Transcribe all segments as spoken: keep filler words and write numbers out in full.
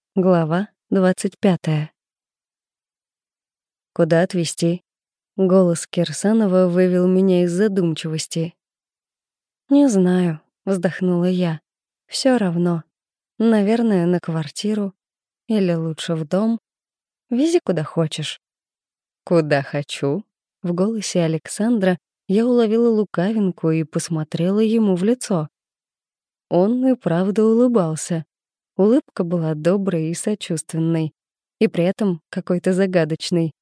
Глава двадцать пятая. «Куда отвезти?» Голос Кирсанова вывел меня из задумчивости. «Не знаю», — вздохнула я. Всё равно. Наверное, на квартиру. Или лучше в дом. Вези куда хочешь». «Куда хочу?» В голосе Александра я уловила лукавинку и посмотрела ему в лицо. Он и правда улыбался. Улыбка была доброй и сочувственной, и при этом какой-то загадочной.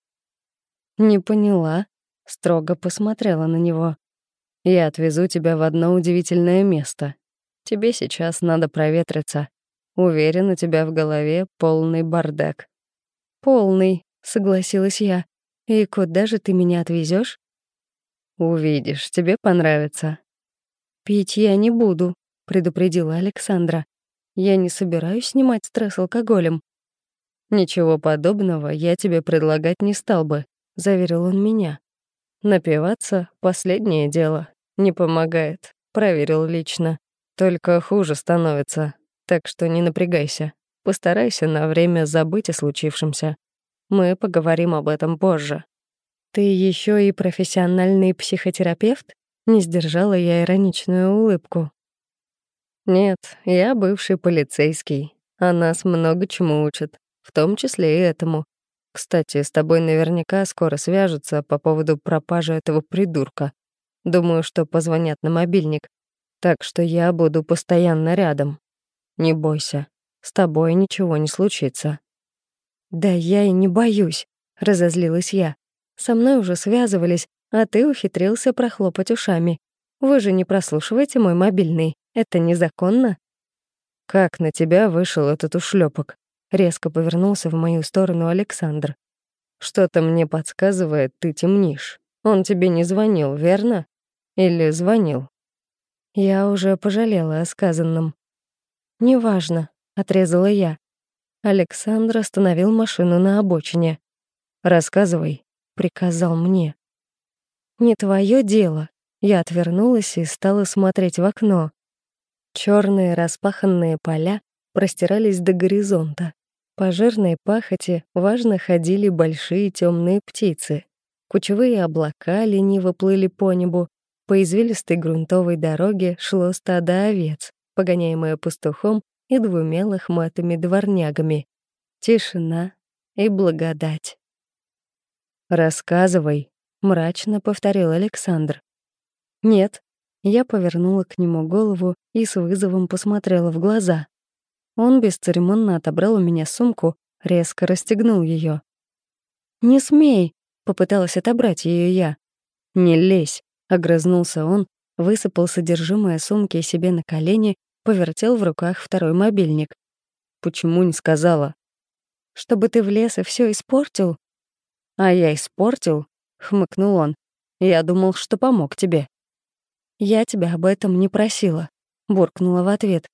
«Не поняла», — строго посмотрела на него. «Я отвезу тебя в одно удивительное место. Тебе сейчас надо проветриться. Уверен, у тебя в голове полный бардак». «Полный», — согласилась я. «И куда же ты меня отвезешь? «Увидишь, тебе понравится». «Пить я не буду», — предупредила Александра. «Я не собираюсь снимать стресс алкоголем». «Ничего подобного я тебе предлагать не стал бы», — заверил он меня. «Напиваться — последнее дело. Не помогает. Проверил лично. Только хуже становится. Так что не напрягайся. Постарайся на время забыть о случившемся. Мы поговорим об этом позже». «Ты еще и профессиональный психотерапевт?» Не сдержала я ироничную улыбку. «Нет, я бывший полицейский, а нас много чему учат, в том числе и этому. Кстати, с тобой наверняка скоро свяжутся по поводу пропажи этого придурка. Думаю, что позвонят на мобильник, так что я буду постоянно рядом. Не бойся, с тобой ничего не случится». «Да я и не боюсь», — разозлилась я. «Со мной уже связывались, а ты ухитрился прохлопать ушами. Вы же не прослушиваете мой мобильный. Это незаконно?» «Как на тебя вышел этот ушлепок?» Резко повернулся в мою сторону Александр. «Что-то мне подсказывает, ты темнишь. Он тебе не звонил, верно? Или звонил?» Я уже пожалела о сказанном. «Неважно», — отрезала я. Александр остановил машину на обочине. «Рассказывай», — приказал мне. «Не твое дело». Я отвернулась и стала смотреть в окно. Черные распаханные поля простирались до горизонта. По жирной пахоте важно ходили большие темные птицы. Кучевые облака лениво плыли по небу. По извилистой грунтовой дороге шло стадо овец, погоняемое пастухом и двумя лохматыми дворнягами. Тишина и благодать. «Рассказывай», — мрачно повторил Александр. «Нет». Я повернула к нему голову и с вызовом посмотрела в глаза. Он бесцеремонно отобрал у меня сумку, резко расстегнул ее. «Не смей!» — попыталась отобрать ее я. «Не лезь!» — огрызнулся он, высыпал содержимое сумки себе на колени, повертел в руках второй мобильник. «Почему не сказала?» «Чтобы ты влез и все испортил?» «А я испортил?» — хмыкнул он. «Я думал, что помог тебе». «Я тебя об этом не просила», — буркнула в ответ.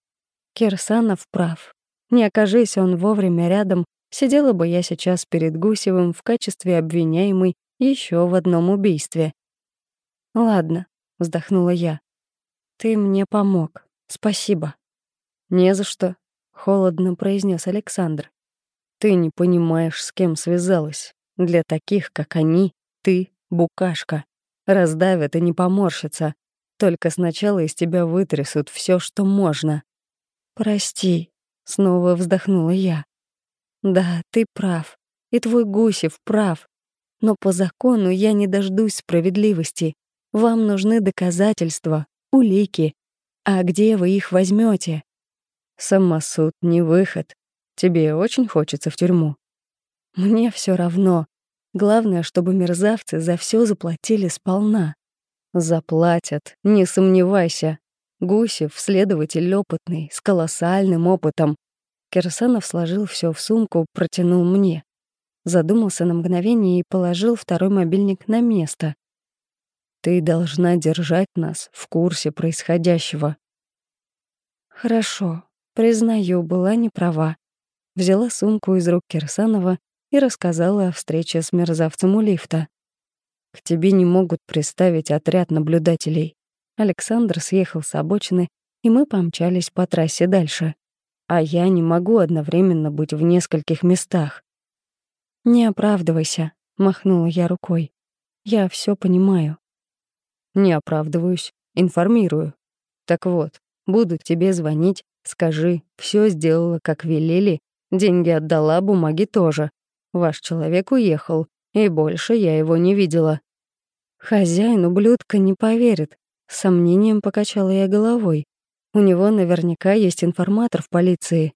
Кирсанов прав. Не окажись он вовремя рядом, сидела бы я сейчас перед Гусевым в качестве обвиняемой еще в одном убийстве. «Ладно», — вздохнула я. «Ты мне помог. Спасибо». «Не за что», — холодно произнес Александр. «Ты не понимаешь, с кем связалась. Для таких, как они, ты — букашка. Раздавят и не поморщатся. Только сначала из тебя вытрясут все, что можно». «Прости», — снова вздохнула я. «Да, ты прав. И твой Гусев прав. Но по закону я не дождусь справедливости. Вам нужны доказательства, улики. А где вы их возьмете? «Самосуд — не выход. Тебе очень хочется в тюрьму?» «Мне все равно. Главное, чтобы мерзавцы за все заплатили сполна». «Заплатят, не сомневайся. Гусев — следователь опытный, с колоссальным опытом». Кирсанов сложил все в сумку, протянул мне. Задумался на мгновение и положил второй мобильник на место. «Ты должна держать нас в курсе происходящего». «Хорошо, признаю, была не права». Взяла сумку из рук Кирсанова и рассказала о встрече с мерзавцем у лифта. «К тебе не могут приставить отряд наблюдателей». Александр съехал с обочины, и мы помчались по трассе дальше. а я не могу одновременно быть в нескольких местах. «Не оправдывайся», — махнула я рукой. «Я все понимаю». Не оправдываюсь, информирую. Так вот, буду тебе звонить, скажи, все сделала, как велели, деньги отдала, бумаги тоже. Ваш человек уехал, и больше я его не видела. Хозяин ублюдка не поверит. С сомнением покачала я головой. У него наверняка есть информатор в полиции.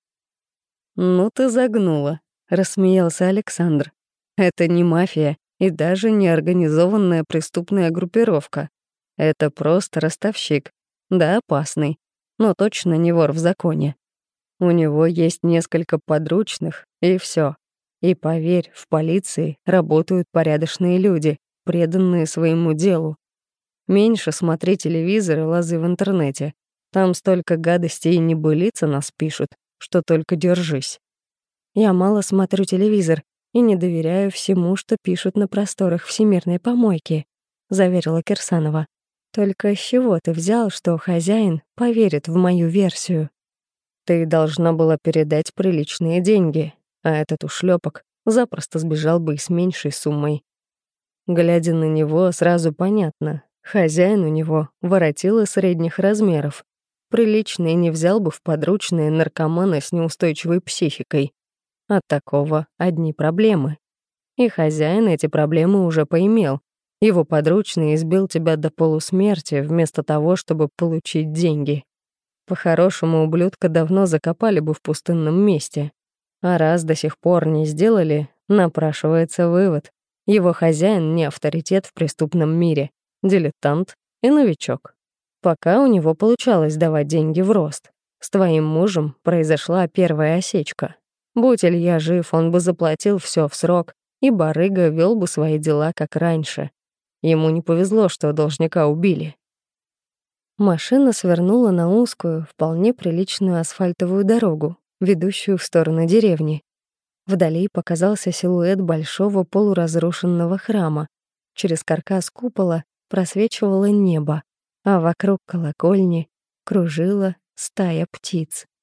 «Ну ты загнула», — рассмеялся Александр. «Это не мафия и даже не организованная преступная группировка. Это просто ростовщик. Да, опасный, но точно не вор в законе. У него есть несколько подручных, и все. И поверь, в полиции работают порядочные люди, преданные своему делу. Меньше смотри телевизор и лазы в интернете. Там столько гадостей и небылиц о нас пишут, что только держись». Я мало смотрю телевизор и не доверяю всему, что пишут на просторах всемирной помойки, заверила Кирсанова. Только с чего ты взял, что хозяин поверит в мою версию? Ты должна была передать приличные деньги, а этот ушлепок запросто сбежал бы и с меньшей суммой. Глядя на него, сразу понятно, хозяин у него воротила средних размеров. Приличный не взял бы в подручные наркомана с неустойчивой психикой. От такого одни проблемы. И хозяин эти проблемы уже поимел. Его подручный избил тебя до полусмерти вместо того, чтобы получить деньги. По-хорошему, ублюдка давно закопали бы в пустынном месте. А раз до сих пор не сделали, напрашивается вывод. Его хозяин не авторитет в преступном мире, дилетант и новичок. Пока у него получалось давать деньги в рост. С твоим мужем произошла первая осечка. Будь Илья жив, он бы заплатил все в срок, и барыга вел бы свои дела как раньше. Ему не повезло, что должника убили. Машина свернула на узкую, вполне приличную асфальтовую дорогу, ведущую в сторону деревни. Вдали показался силуэт большого полуразрушенного храма. Через каркас купола просвечивало небо, а вокруг колокольни кружила стая птиц.